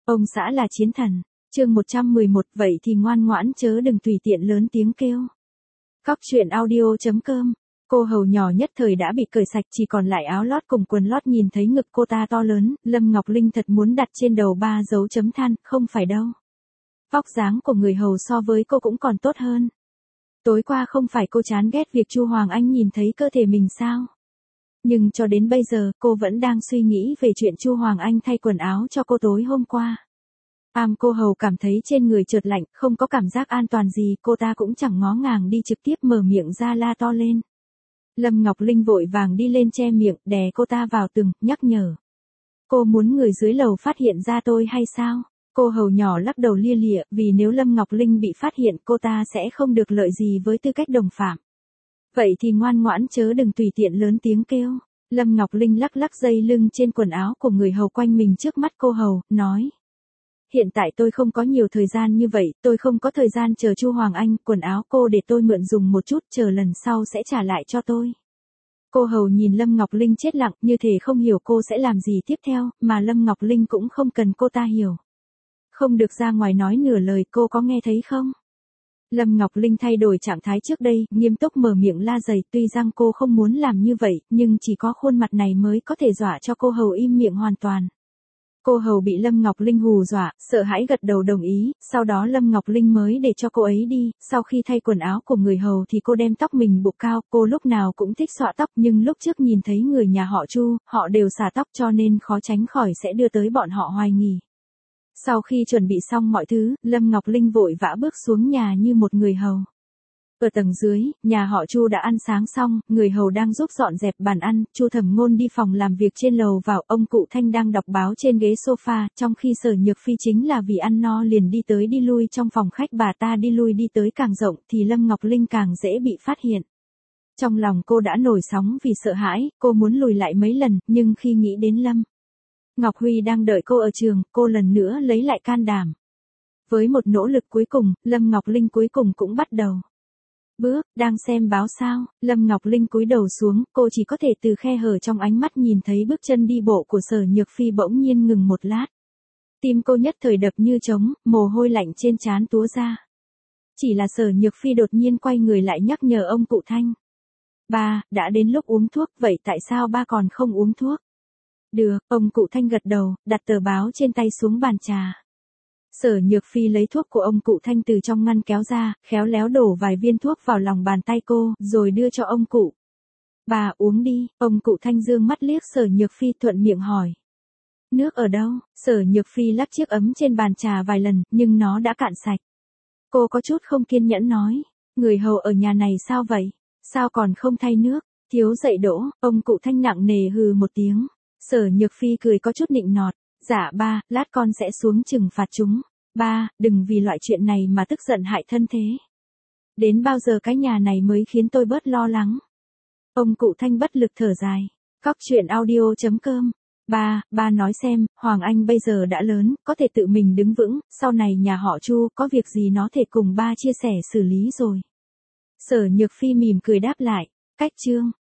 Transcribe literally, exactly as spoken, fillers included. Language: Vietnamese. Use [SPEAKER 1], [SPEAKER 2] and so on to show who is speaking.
[SPEAKER 1] Ông xã là chiến thần. Chương một trăm mười một, vậy thì ngoan ngoãn chớ đừng tùy tiện lớn tiếng kêu. Cóc truyện audio chấm com. Cô hầu nhỏ nhất thời đã bị cởi sạch, chỉ còn lại áo lót cùng quần lót. Nhìn thấy ngực cô ta to lớn, Lâm Ngọc Linh thật muốn đặt trên đầu ba dấu chấm than, không phải đâu. Vóc dáng của người hầu so với cô cũng còn tốt hơn. Tối qua không phải cô chán ghét việc Chu Hoàng Anh nhìn thấy cơ thể mình sao? Nhưng cho đến bây giờ, cô vẫn đang suy nghĩ về chuyện Chu Hoàng Anh thay quần áo cho cô tối hôm qua. Am cô hầu cảm thấy trên người chợt lạnh, không có cảm giác an toàn gì, cô ta cũng chẳng ngó ngàng đi, trực tiếp mở miệng ra la to lên. Lâm Ngọc Linh vội vàng đi lên che miệng, đè cô ta vào tường, nhắc nhở. Cô muốn người dưới lầu phát hiện ra tôi hay sao? Cô hầu nhỏ lắc đầu lia lịa, vì nếu Lâm Ngọc Linh bị phát hiện cô ta sẽ không được lợi gì với tư cách đồng phạm. Vậy thì ngoan ngoãn chớ đừng tùy tiện lớn tiếng kêu. Lâm Ngọc Linh lắc lắc dây lưng trên quần áo của người hầu quanh mình trước mắt cô hầu, nói. Hiện tại tôi không có nhiều thời gian như vậy, tôi không có thời gian chờ Chu Hoàng Anh, quần áo cô để tôi mượn dùng một chút, chờ lần sau sẽ trả lại cho tôi. Cô hầu nhìn Lâm Ngọc Linh chết lặng, như thể không hiểu cô sẽ làm gì tiếp theo, mà Lâm Ngọc Linh cũng không cần cô ta hiểu. Không được ra ngoài nói nửa lời, cô có nghe thấy không? Lâm Ngọc Linh thay đổi trạng thái trước đây, nghiêm túc mở miệng la dày, tuy rằng cô không muốn làm như vậy, nhưng chỉ có khuôn mặt này mới có thể dọa cho cô hầu im miệng hoàn toàn. Cô hầu bị Lâm Ngọc Linh hù dọa, sợ hãi gật đầu đồng ý, sau đó Lâm Ngọc Linh mới để cho cô ấy đi. Sau khi thay quần áo của người hầu thì cô đem tóc mình buộc cao, cô lúc nào cũng thích xõa tóc, nhưng lúc trước nhìn thấy người nhà họ Chu, họ đều xả tóc cho nên khó tránh khỏi sẽ đưa tới bọn họ hoài nghi. Sau khi chuẩn bị xong mọi thứ, Lâm Ngọc Linh vội vã bước xuống nhà như một người hầu. Ở tầng dưới, nhà họ Chu đã ăn sáng xong, người hầu đang giúp dọn dẹp bàn ăn, Chu Thẩm Ngôn đi phòng làm việc trên lầu vào, ông cụ Thanh đang đọc báo trên ghế sofa, trong khi Sở Nhược Phi chính là vì ăn no liền đi tới đi lui trong phòng khách, bà ta đi lui đi tới càng rộng thì Lâm Ngọc Linh càng dễ bị phát hiện. Trong lòng cô đã nổi sóng vì sợ hãi, cô muốn lùi lại mấy lần, nhưng khi nghĩ đến Lâm Ngọc Huy đang đợi cô ở trường, cô lần nữa lấy lại can đảm. Với một nỗ lực cuối cùng, Lâm Ngọc Linh cuối cùng cũng bắt đầu bước, đang xem báo sao? Lâm Ngọc Linh cúi đầu xuống, cô chỉ có thể từ khe hở trong ánh mắt nhìn thấy bước chân đi bộ của Sở Nhược Phi bỗng nhiên ngừng một lát. Tim cô nhất thời đập như trống, mồ hôi lạnh trên trán túa ra. Chỉ là Sở Nhược Phi đột nhiên quay người lại nhắc nhở ông cụ Thanh. Ba, đã đến lúc uống thuốc, vậy tại sao ba còn không uống thuốc? Được, ông cụ Thanh gật đầu, đặt tờ báo trên tay xuống bàn trà. Sở Nhược Phi lấy thuốc của ông cụ Thanh từ trong ngăn kéo ra, khéo léo đổ vài viên thuốc vào lòng bàn tay cô, rồi đưa cho ông cụ. Bà uống đi, ông cụ Thanh dương mắt liếc Sở Nhược Phi thuận miệng hỏi. Nước ở đâu? Sở Nhược Phi lắc chiếc ấm trên bàn trà vài lần, nhưng nó đã cạn sạch. Cô có chút không kiên nhẫn nói, người hầu ở nhà này sao vậy? Sao còn không thay nước? Thiếu dậy đỗ, ông cụ Thanh nặng nề hừ một tiếng. Sở Nhược Phi cười có chút nịnh nọt. Dạ ba, lát con sẽ xuống trừng phạt chúng. Ba, đừng vì loại chuyện này mà tức giận hại thân thế. Đến bao giờ cái nhà này mới khiến tôi bớt lo lắng? Ông cụ Thanh bất lực thở dài. Cóc truyện audio chấm com. Ba, ba nói xem, Hoàng Anh bây giờ đã lớn, có thể tự mình đứng vững, sau này nhà họ Chu có việc gì nó thể cùng ba chia sẻ xử lý rồi. Sở Nhược Phi mỉm cười đáp lại. Cách chương.